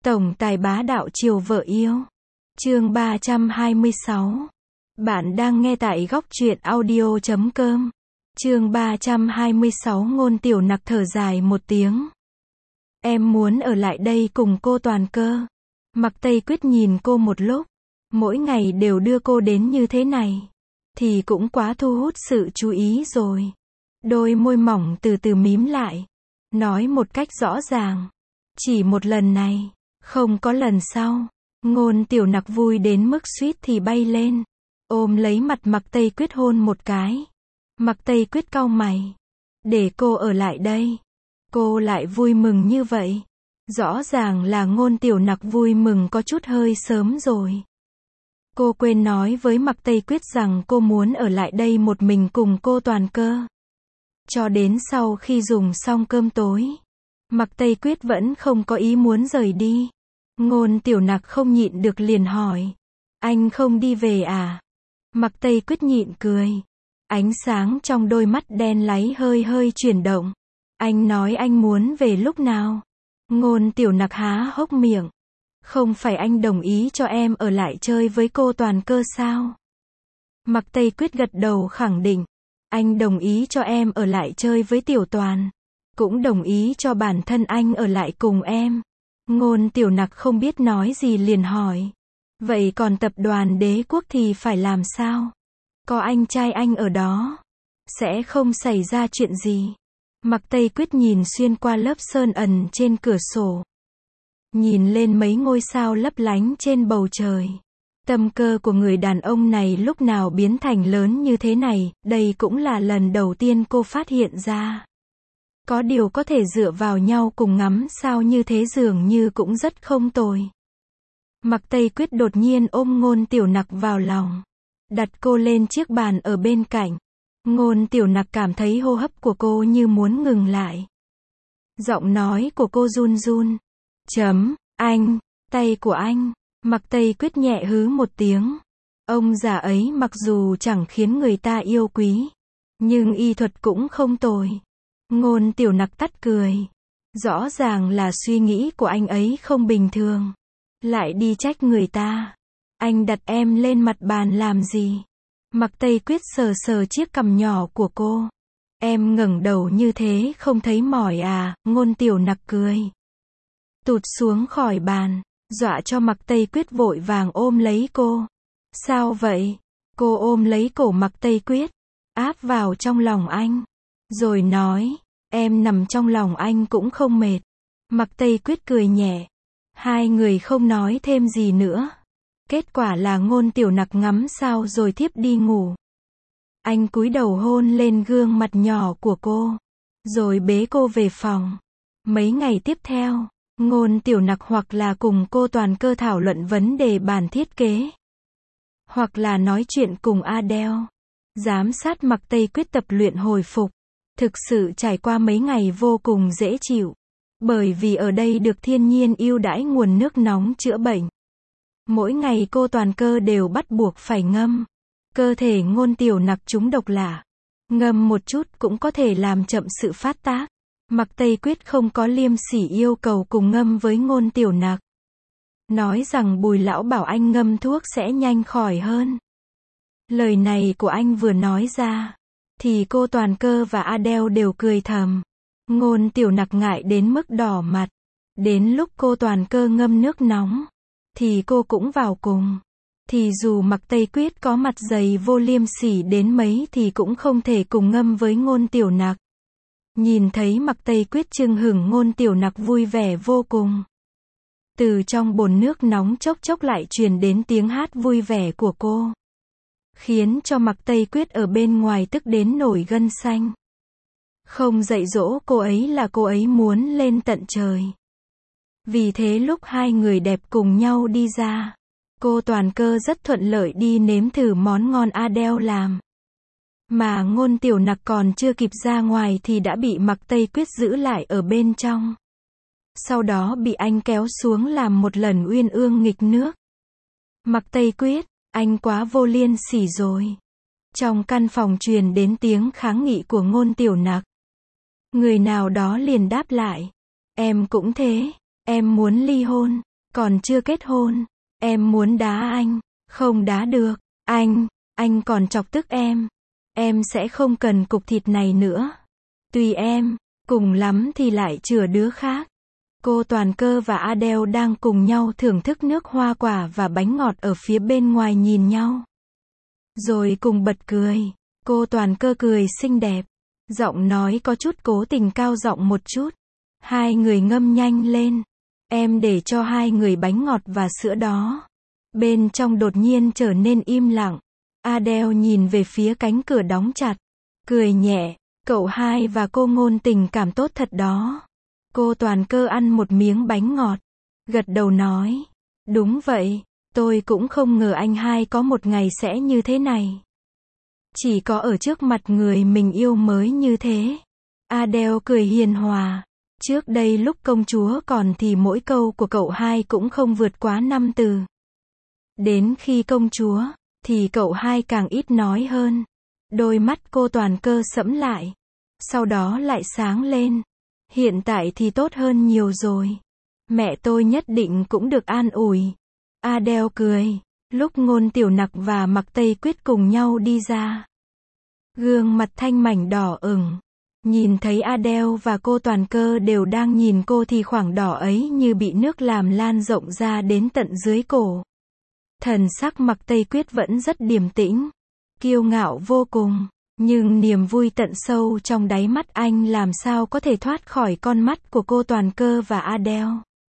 Tổng tài bá đạo chiều vợ yêu. Chương 326. Bạn đang nghe tại góc truyện audio.com. Chương 326 Ngôn Tiểu Nặc thở dài một tiếng. Em muốn ở lại đây cùng cô Toàn Cơ. Mạc Tây Quyết nhìn cô một lúc. Mỗi ngày đều đưa cô đến như thế này. Thì cũng quá thu hút sự chú ý rồi. Đôi môi mỏng từ từ mím lại. Nói một cách rõ ràng. Chỉ một lần này. Không có lần sau. Ngôn Tiểu Nặc vui đến mức suýt thì bay lên. Ôm lấy mặt Mạc Tây Quyết hôn một cái. Mạc Tây Quyết cau mày. Để cô ở lại đây. Cô lại vui mừng như vậy. Rõ ràng là Ngôn Tiểu Nặc vui mừng có chút hơi sớm rồi. Cô quên nói với Mạc Tây Quyết rằng cô muốn ở lại đây một mình cùng cô Toàn Cơ. Cho đến sau khi dùng xong cơm tối. Mạc Tây Quyết vẫn không có ý muốn rời đi. Ngôn Tiểu Nặc không nhịn được liền hỏi. Anh không đi về à? Mạc Tây Quyết nhịn cười. Ánh sáng trong đôi mắt đen láy hơi hơi chuyển động. Anh nói anh muốn về lúc nào? Ngôn Tiểu Nặc há hốc miệng. Không phải anh đồng ý cho em ở lại chơi với cô Toàn Cơ sao? Mạc Tây Quyết gật đầu khẳng định. Anh đồng ý cho em ở lại chơi với Tiểu Toàn. Cũng đồng ý cho bản thân anh ở lại cùng em. Ngôn Tiểu Nặc không biết nói gì liền hỏi. Vậy còn tập đoàn Đế Quốc thì phải làm sao? Có anh trai anh ở đó. Sẽ không xảy ra chuyện gì. Mạc Tây Quyết nhìn xuyên qua lớp sơn ẩn trên cửa sổ. Nhìn lên mấy ngôi sao lấp lánh trên bầu trời. Tâm cơ của người đàn ông này lúc nào biến thành lớn như thế này, đây cũng là lần đầu tiên cô phát hiện ra. Có điều có thể dựa vào nhau cùng ngắm sao như thế dường như cũng rất không tồi. Mạc Tây Quyết đột nhiên ôm Ngôn Tiểu Nặc vào lòng. Đặt cô lên chiếc bàn ở bên cạnh. Ngôn Tiểu Nặc cảm thấy hô hấp của cô như muốn ngừng lại. Giọng nói của cô run run. Anh, tay của anh. Mạc Tây Quyết nhẹ hứ một tiếng. Ông già ấy mặc dù chẳng khiến người ta yêu quý. Nhưng y thuật cũng không tồi. Ngôn Tiểu Nặc tắt cười. Rõ ràng là suy nghĩ của anh ấy không bình thường. Lại đi trách người ta. Anh đặt em lên mặt bàn làm gì? Mạc Tây Quyết sờ sờ chiếc cằm nhỏ của cô. Em ngẩng đầu như thế không thấy mỏi à? Ngôn Tiểu Nặc cười. Tụt xuống khỏi bàn. Dọa cho Mạc Tây Quyết vội vàng ôm lấy cô. Sao vậy? Cô ôm lấy cổ Mạc Tây Quyết. Áp vào trong lòng anh. Rồi nói. Em nằm trong lòng anh cũng không mệt. Mạc Tây Quyết cười nhẹ. Hai người không nói thêm gì nữa. Kết quả là Ngôn Tiểu Nặc ngắm sao rồi thiếp đi ngủ. Anh cúi đầu hôn lên gương mặt nhỏ của cô. Rồi bế cô về phòng. Mấy ngày tiếp theo, Ngôn Tiểu Nặc hoặc là cùng cô Toàn Cơ thảo luận vấn đề bản thiết kế. Hoặc là nói chuyện cùng Adele. Giám sát Mạc Tây Quyết tập luyện hồi phục. Thực sự trải qua mấy ngày vô cùng dễ chịu. Bởi vì ở đây được thiên nhiên ưu đãi nguồn nước nóng chữa bệnh. Mỗi ngày cô Toàn Cơ đều bắt buộc phải ngâm. Cơ thể Ngôn Tiểu Nặc trúng độc lạ. Ngâm một chút cũng có thể làm chậm sự phát tác. Mạc Tây Quyết không có liêm sỉ yêu cầu cùng ngâm với Ngôn Tiểu Nặc. Nói rằng Bùi lão bảo anh ngâm thuốc sẽ nhanh khỏi hơn. Lời này của anh vừa nói ra. Thì cô Toàn Cơ và Adele đều cười thầm. Ngôn Tiểu Nặc ngại đến mức đỏ mặt. Đến lúc cô Toàn Cơ ngâm nước nóng. Thì cô cũng vào cùng. Thì dù Mạc Tây Quyết có mặt dày vô liêm sỉ đến mấy thì cũng không thể cùng ngâm với Ngôn Tiểu Nặc. Nhìn thấy Mạc Tây Quyết chưng hửng Ngôn Tiểu Nặc vui vẻ vô cùng. Từ trong bồn nước nóng chốc chốc lại truyền đến tiếng hát vui vẻ của cô. Khiến cho Mạc Tây Quyết ở bên ngoài tức đến nổi gân xanh. Không dạy dỗ cô ấy là cô ấy muốn lên tận trời. Vì thế lúc hai người đẹp cùng nhau đi ra, cô Toàn Cơ rất thuận lợi đi nếm thử món ngon Adele làm. Mà Ngôn Tiểu Nặc còn chưa kịp ra ngoài thì đã bị Mạc Tây Quyết giữ lại ở bên trong. Sau đó bị anh kéo xuống làm một lần uyên ương nghịch nước. Mạc Tây Quyết, anh quá vô liêm sỉ rồi. Trong căn phòng truyền đến tiếng kháng nghị của Ngôn Tiểu Nặc. Người nào đó liền đáp lại. Em cũng thế. Em muốn ly hôn. Còn chưa kết hôn. Em muốn đá anh. Không đá được. Anh còn chọc tức em. Em sẽ không cần cục thịt này nữa. Tùy em. Cùng lắm thì lại chừa đứa khác. Cô Toàn Cơ và Adele đang cùng nhau thưởng thức nước hoa quả và bánh ngọt ở phía bên ngoài nhìn nhau. Rồi cùng bật cười. Cô Toàn Cơ cười xinh đẹp. Giọng nói có chút cố tình cao giọng một chút. Hai người ngâm nhanh lên. Em để cho hai người bánh ngọt và sữa đó. Bên trong đột nhiên trở nên im lặng. Adele nhìn về phía cánh cửa đóng chặt. Cười nhẹ. Cậu hai và cô Ngôn tình cảm tốt thật đó. Cô Toàn Cơ ăn một miếng bánh ngọt. Gật đầu nói. Đúng vậy. Tôi cũng không ngờ anh hai có một ngày sẽ như thế này. Chỉ có ở trước mặt người mình yêu mới như thế. Adele cười hiền hòa. Trước đây lúc công chúa còn thì mỗi câu của cậu hai cũng không vượt quá 5 từ. Đến khi công chúa, thì cậu hai càng ít nói hơn. Đôi mắt cô Toàn Cơ sẫm lại. Sau đó lại sáng lên. Hiện tại thì tốt hơn nhiều rồi. Mẹ tôi nhất định cũng được an ủi. Adele cười. Lúc Ngôn Tiểu Nặc và Mạc Tây Quyết cùng nhau đi ra. Gương mặt Thanh Mảnh đỏ ửng. Nhìn thấy Adele và cô Toàn Cơ đều đang nhìn cô thì khoảng đỏ ấy như bị nước làm lan rộng ra đến tận dưới cổ. Thần sắc Mạc Tây Quyết vẫn rất điềm tĩnh. Kiêu ngạo vô cùng. Nhưng niềm vui tận sâu trong đáy mắt anh làm sao có thể thoát khỏi con mắt của cô Toàn Cơ và Adele.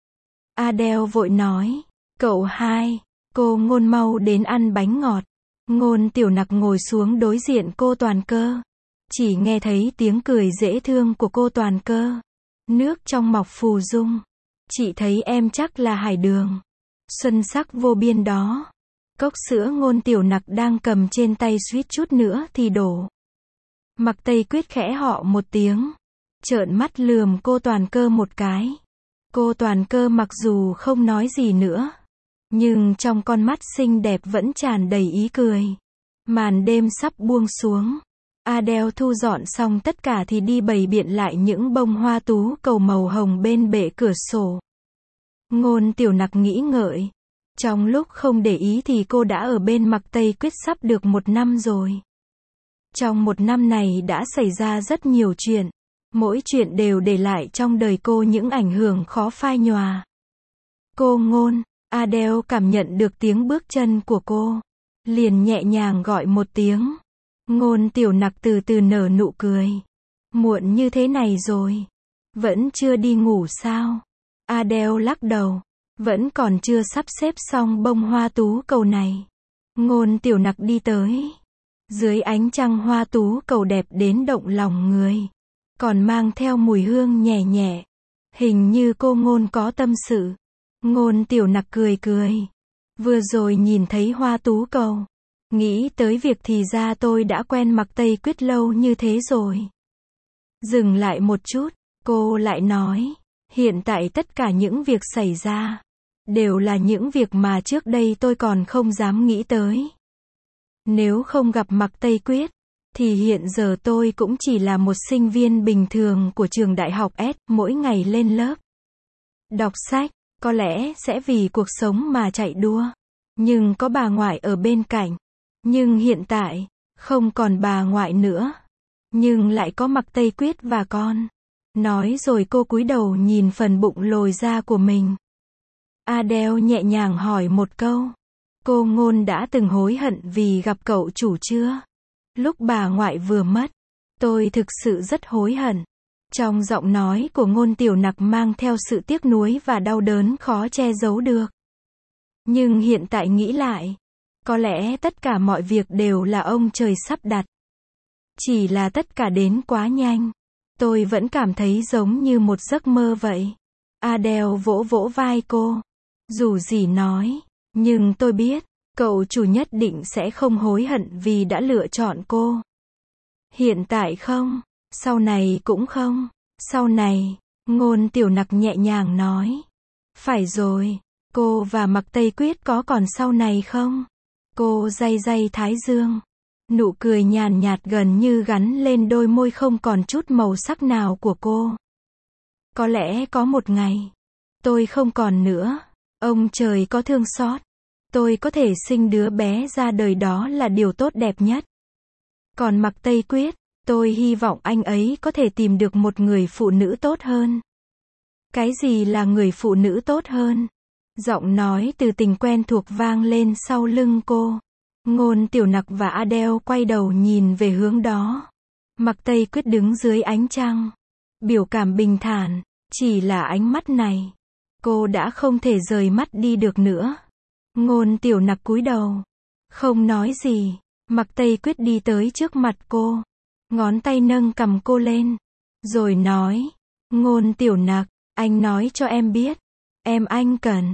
Adele vội nói. Cậu hai, cô Ngôn mau đến ăn bánh ngọt. Ngôn Tiểu Nặc ngồi xuống đối diện cô Toàn Cơ. Chỉ nghe thấy tiếng cười dễ thương của cô Toàn Cơ. Nước trong mọc phù dung. Chị thấy em chắc là hải đường. Xuân sắc vô biên đó. Cốc sữa Ngôn Tiểu Nặc đang cầm trên tay suýt chút nữa thì đổ. Mạc Tây Quyết khẽ họ một tiếng. Trợn mắt lườm cô Toàn Cơ một cái. Cô Toàn Cơ mặc dù không nói gì nữa. Nhưng trong con mắt xinh đẹp vẫn tràn đầy ý cười. Màn đêm sắp buông xuống. Adele thu dọn xong tất cả thì đi bày biện lại những bông hoa tú cầu màu hồng bên bệ cửa sổ. Ngôn Tiểu Nặc nghĩ ngợi. Trong lúc không để ý thì cô đã ở bên Mạc Tây Quyết sắp được 1 năm rồi. Trong 1 năm này đã xảy ra rất nhiều chuyện. Mỗi chuyện đều để lại trong đời cô những ảnh hưởng khó phai nhòa. Cô Ngôn, Adele cảm nhận được tiếng bước chân của cô. Liền nhẹ nhàng gọi một tiếng. Ngôn Tiểu Nặc từ từ nở nụ cười. Muộn như thế này rồi. Vẫn chưa đi ngủ sao? Adele lắc đầu. Vẫn còn chưa sắp xếp xong bông hoa tú cầu này. Ngôn Tiểu Nặc đi tới. Dưới ánh trăng hoa tú cầu đẹp đến động lòng người. Còn mang theo mùi hương nhẹ nhẹ. Hình như cô Ngôn có tâm sự. Ngôn Tiểu Nặc cười cười. Vừa rồi nhìn thấy hoa tú cầu. Nghĩ tới việc thì ra tôi đã quen Mạc Tây Quyết lâu như thế rồi. Dừng lại một chút, cô lại nói. Hiện tại tất cả những việc xảy ra. Đều là những việc mà trước đây tôi còn không dám nghĩ tới. Nếu không gặp Mạc Tây Quyết, thì hiện giờ tôi cũng chỉ là một sinh viên bình thường của trường đại học S, mỗi ngày lên lớp. Đọc sách, có lẽ sẽ vì cuộc sống mà chạy đua. Nhưng có bà ngoại ở bên cạnh. Nhưng hiện tại, không còn bà ngoại nữa. Nhưng lại có Mạc Tây Quyết và con. Nói rồi cô cúi đầu nhìn phần bụng lồi ra của mình. Adele nhẹ nhàng hỏi một câu. Cô Ngôn đã từng hối hận vì gặp cậu chủ chưa? Lúc bà ngoại vừa mất, tôi thực sự rất hối hận. Trong giọng nói của Ngôn Tiểu Nặc mang theo sự tiếc nuối và đau đớn khó che giấu được. Nhưng hiện tại nghĩ lại, có lẽ tất cả mọi việc đều là ông trời sắp đặt. Chỉ là tất cả đến quá nhanh. Tôi vẫn cảm thấy giống như một giấc mơ vậy. Adele vỗ vỗ vai cô. Dù gì nói, nhưng tôi biết, cậu chủ nhất định sẽ không hối hận vì đã lựa chọn cô. Hiện tại không, sau này cũng không. Sau này, Ngôn Tiểu Nặc nhẹ nhàng nói. Phải rồi, cô và Mạc Tây Quyết có còn sau này không? Cô day day thái dương. Nụ cười nhàn nhạt gần như gắn lên đôi môi không còn chút màu sắc nào của cô. Có lẽ có một ngày, tôi không còn nữa. Ông trời có thương xót. Tôi có thể sinh đứa bé ra đời đó là điều tốt đẹp nhất. Còn Mạc Tây Quyết, tôi hy vọng anh ấy có thể tìm được một người phụ nữ tốt hơn. Cái gì là người phụ nữ tốt hơn? Giọng nói từ tình quen thuộc vang lên sau lưng cô. Ngôn Tiểu Nặc và Adele quay đầu nhìn về hướng đó. Mạc Tây Quyết đứng dưới ánh trăng. Biểu cảm bình thản, chỉ là ánh mắt này. Cô đã không thể rời mắt đi được nữa. Ngôn Tiểu Nặc cúi đầu. Không nói gì. Mạc Tây Quyết đi tới trước mặt cô. Ngón tay nâng cằm cô lên. Rồi nói. Ngôn Tiểu Nặc, anh nói cho em biết. Anh cần.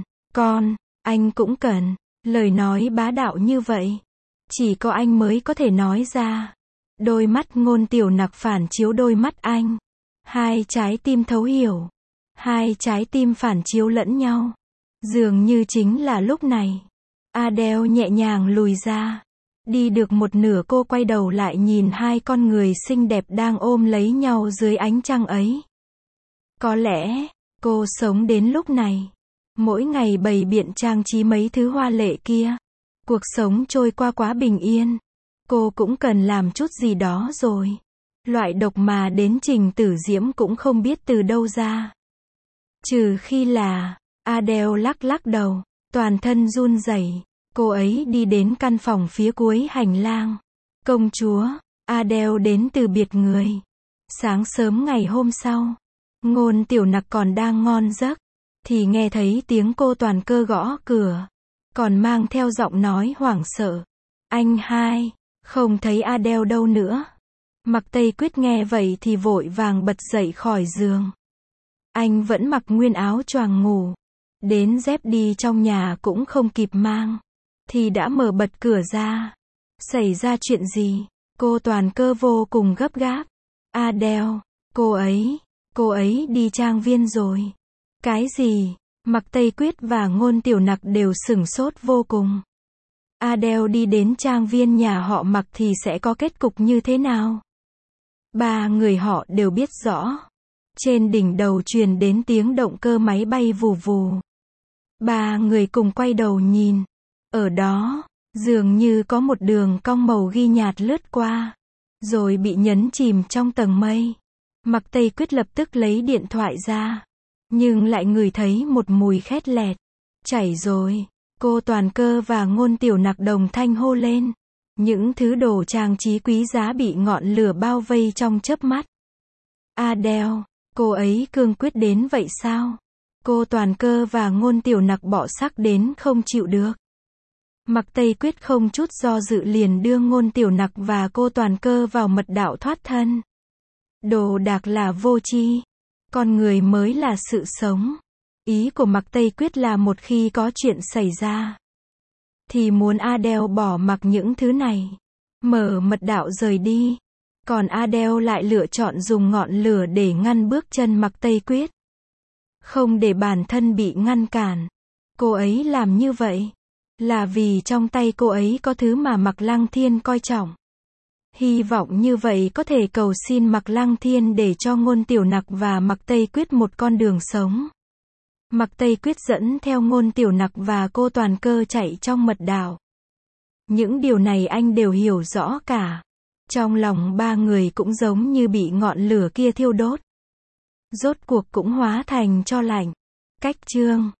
Anh cũng cần. Lời nói bá đạo như vậy. Chỉ có anh mới có thể nói ra. Đôi mắt Ngôn Tiểu Nặc phản chiếu đôi mắt anh. Hai trái tim thấu hiểu. Hai trái tim phản chiếu lẫn nhau. Dường như chính là lúc này. Adele nhẹ nhàng lùi ra. Đi được một nửa cô quay đầu lại nhìn hai con người xinh đẹp đang ôm lấy nhau dưới ánh trăng ấy. Có lẽ, cô sống đến lúc này. Mỗi ngày bày biện trang trí mấy thứ hoa lệ kia. Cuộc sống trôi qua quá bình yên. Cô cũng cần làm chút gì đó rồi. Loại độc mà đến Trình Tử Diễm cũng không biết từ đâu ra. Trừ khi là, Adele lắc đầu, toàn thân run rẩy. Cô ấy đi đến căn phòng phía cuối hành lang. Công chúa, Adele đến từ biệt người. Sáng sớm ngày hôm sau, Ngôn Tiểu Nặc còn đang ngon giấc, thì nghe thấy tiếng cô Toàn Cơ gõ cửa, còn mang theo giọng nói hoảng sợ. Anh hai, không thấy Adele đâu nữa. Mạc Tây Quyết nghe vậy thì vội vàng bật dậy khỏi giường. Anh vẫn mặc nguyên áo choàng ngủ. Đến dép đi trong nhà cũng không kịp mang. Thì đã mở bật cửa ra. Xảy ra chuyện gì? Cô Toàn Cơ vô cùng gấp gáp. Adele, cô ấy đi trang viên rồi. Cái gì? Mạc Tây Quyết và Ngôn Tiểu Nặc đều sửng sốt vô cùng. Adele đi đến trang viên nhà họ Mạc thì sẽ có kết cục như thế nào? Ba người họ đều biết rõ. Trên đỉnh đầu truyền đến tiếng động cơ máy bay vù vù. Ba người cùng quay đầu nhìn. Ở đó, dường như có một đường cong màu ghi nhạt lướt qua, rồi bị nhấn chìm trong tầng mây. Mạc Tây Quyết lập tức lấy điện thoại ra, nhưng lại ngửi thấy một mùi khét lẹt. Chảy rồi. Cô Toàn Cơ và Ngôn Tiểu Nặc đồng thanh hô lên. Những thứ đồ trang trí quý giá bị ngọn lửa bao vây trong chớp mắt. Adele, cô ấy cương quyết đến vậy sao? Cô Toàn Cơ và Ngôn Tiểu Nặc bỏ sắc đến không chịu được. Mạc Tây Quyết không chút do dự liền đưa Ngôn Tiểu Nặc và cô Toàn Cơ vào mật đạo thoát thân. Đồ đạc là vô tri, con người mới là sự sống. Ý của Mạc Tây Quyết là một khi có chuyện xảy ra, thì muốn Adele bỏ mặc những thứ này, mở mật đạo rời đi. Còn Adele lại lựa chọn dùng ngọn lửa để ngăn bước chân Mạc Tây Quyết. Không để bản thân bị ngăn cản. Cô ấy làm như vậy là vì trong tay cô ấy có thứ mà Mạc Lăng Thiên coi trọng. Hy vọng như vậy có thể cầu xin Mạc Lăng Thiên để cho Ngôn Tiểu Nặc và Mạc Tây Quyết một con đường sống. Mạc Tây Quyết dẫn theo Ngôn Tiểu Nặc và cô Toàn Cơ chạy trong mật đạo. Những điều này anh đều hiểu rõ cả. Trong lòng ba người cũng giống như bị ngọn lửa kia thiêu đốt. Rốt cuộc cũng hóa thành tro lạnh. Cách chương